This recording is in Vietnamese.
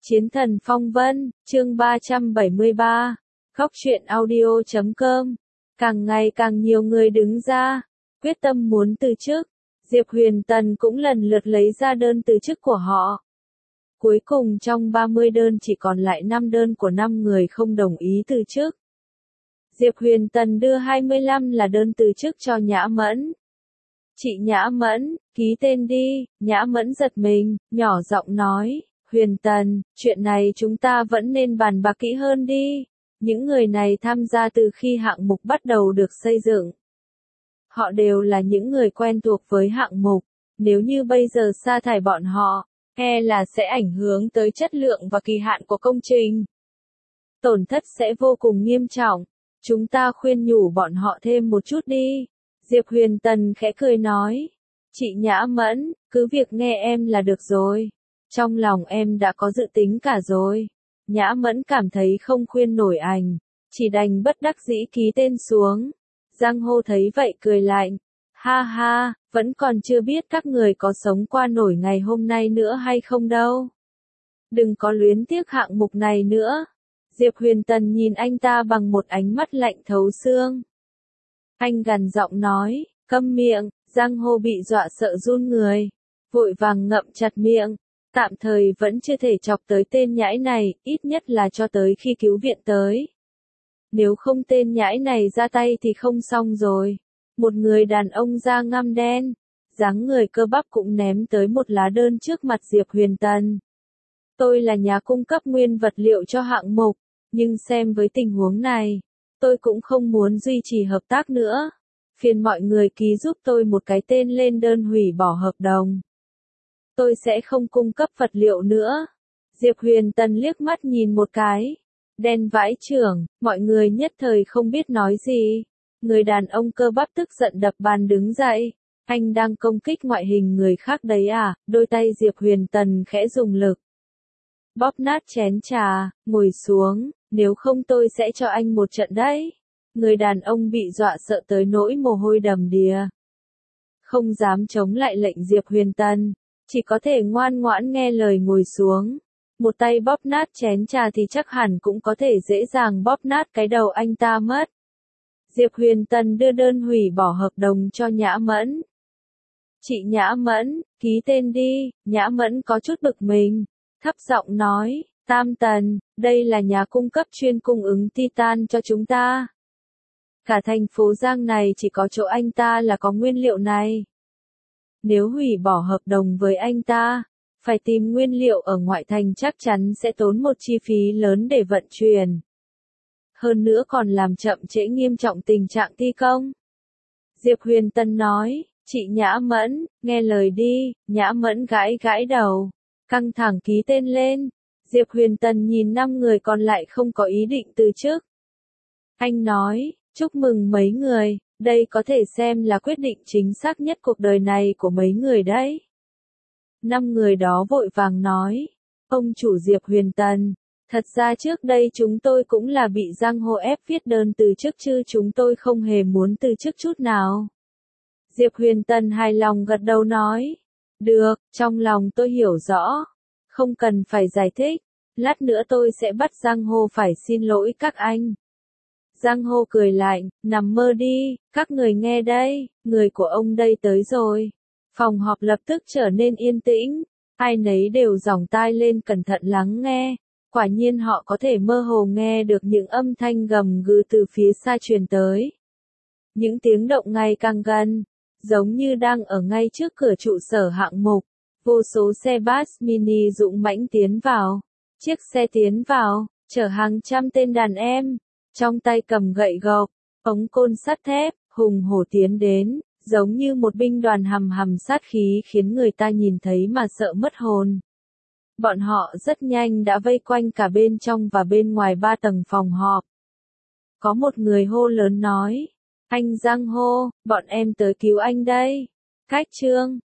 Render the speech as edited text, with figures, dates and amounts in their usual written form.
Chiến thần phong vân, chương 373, Góc truyện audio.com. Càng ngày càng nhiều người đứng ra, quyết tâm muốn từ chức. Diệp Huyền Tần cũng lần lượt lấy ra đơn từ chức của họ. Cuối cùng trong 30 đơn chỉ còn lại 5 đơn của 5 người không đồng ý từ chức. Diệp Huyền Tần đưa 25 là đơn từ chức cho Nhã Mẫn. Chị Nhã Mẫn, ký tên đi. Nhã Mẫn giật mình, nhỏ giọng nói, Huyền Tần, chuyện này chúng ta vẫn nên bàn bạc kỹ hơn đi. Những người này tham gia từ khi hạng mục bắt đầu được xây dựng. Họ đều là những người quen thuộc với hạng mục. Nếu như bây giờ sa thải bọn họ, e là sẽ ảnh hưởng tới chất lượng và kỳ hạn của công trình. Tổn thất sẽ vô cùng nghiêm trọng. Chúng ta khuyên nhủ bọn họ thêm một chút đi. Diệp Huyền Tần khẽ cười nói. Chị Nhã Mẫn, cứ việc nghe em là được rồi. Trong lòng em đã có dự tính cả rồi. Nhã Mẫn cảm thấy không khuyên nổi ảnh. Chỉ đành bất đắc dĩ ký tên xuống. Giang Hô thấy vậy cười lạnh. Ha ha, vẫn còn chưa biết các người có sống qua nổi ngày hôm nay nữa hay không đâu. Đừng có luyến tiếc hạng mục này nữa. Diệp Huyền Tần nhìn anh ta bằng một ánh mắt lạnh thấu xương. Anh gằn giọng nói, câm miệng. Giang Hô bị dọa sợ run người. Vội vàng ngậm chặt miệng. Tạm thời vẫn chưa thể chọc tới tên nhãi này, ít nhất là cho tới khi cứu viện tới. Nếu không tên nhãi này ra tay thì không xong rồi. Một người đàn ông da ngăm đen, dáng người cơ bắp cũng ném tới một lá đơn trước mặt Diệp Huyền Tần. Tôi là nhà cung cấp nguyên vật liệu cho hạng mục, nhưng xem với tình huống này, tôi cũng không muốn duy trì hợp tác nữa. Phiền mọi người ký giúp tôi một cái tên lên đơn hủy bỏ hợp đồng. Tôi sẽ không cung cấp vật liệu nữa. Diệp Huyền Tần liếc mắt nhìn một cái. Đen vãi chưởng, mọi người nhất thời không biết nói gì. Người đàn ông cơ bắp tức giận đập bàn đứng dậy. Anh đang công kích ngoại hình người khác đấy à? Đôi tay Diệp Huyền Tần khẽ dùng lực. Bóp nát chén trà, ngồi xuống, nếu không tôi sẽ cho anh một trận đấy. Người đàn ông bị dọa sợ tới nỗi mồ hôi đầm đìa. Không dám chống lại lệnh Diệp Huyền Tần, chỉ có thể ngoan ngoãn nghe lời ngồi xuống. Một tay bóp nát chén trà thì chắc hẳn cũng có thể dễ dàng bóp nát cái đầu anh ta mất. Diệp Huyền Tần đưa đơn hủy bỏ hợp đồng cho Nhã Mẫn. Chị Nhã Mẫn, ký tên đi. Nhã Mẫn có chút bực mình, thấp giọng nói, Tam Tần, đây là nhà cung cấp chuyên cung ứng titan cho chúng ta. Cả thành phố Giang này chỉ có chỗ anh ta là có nguyên liệu này. Nếu hủy bỏ hợp đồng với anh ta, phải tìm nguyên liệu ở ngoại thành chắc chắn sẽ tốn một chi phí lớn để vận chuyển. Hơn nữa còn làm chậm trễ nghiêm trọng tình trạng thi công. Diệp Huyền Tần nói, chị Nhã Mẫn, nghe lời đi. Nhã Mẫn gãi gãi đầu, căng thẳng ký tên lên. Diệp Huyền Tần nhìn 5 người còn lại không có ý định từ chức. Anh nói, chúc mừng mấy người, đây có thể xem là quyết định chính xác nhất cuộc đời này của mấy người đấy. 5 người đó vội vàng nói, ông chủ Diệp Huyền Tần, thật ra trước đây chúng tôi cũng là bị Giang Hồ ép viết đơn từ chức chứ chúng tôi không hề muốn từ chức chút nào. Diệp Huyền Tần hài lòng gật đầu nói, được, trong lòng tôi hiểu rõ, không cần phải giải thích, lát nữa tôi sẽ bắt Giang Hồ phải xin lỗi các anh. Giang Hồ cười lạnh, nằm mơ đi, các người nghe đây, người của ông đây tới rồi. Phòng họp lập tức trở nên yên tĩnh, ai nấy đều giỏng tai lên cẩn thận lắng nghe. Quả nhiên họ có thể mơ hồ nghe được những âm thanh gầm gừ từ phía xa truyền tới. Những tiếng động ngày càng gần, giống như đang ở ngay trước cửa trụ sở hạng mục. Vô số xe bus mini dũng mãnh tiến vào. Chiếc xe tiến vào, chở hàng trăm tên đàn em, trong tay cầm gậy gộc, ống côn sắt thép, hùng hổ tiến đến, giống như một binh đoàn hầm hầm sát khí khiến người ta nhìn thấy mà sợ mất hồn. Bọn họ rất nhanh đã vây quanh cả bên trong và bên ngoài 3 tầng phòng họp. Có một người hô lớn nói, anh Giang Hô, bọn em tới cứu anh đây. Cách trương,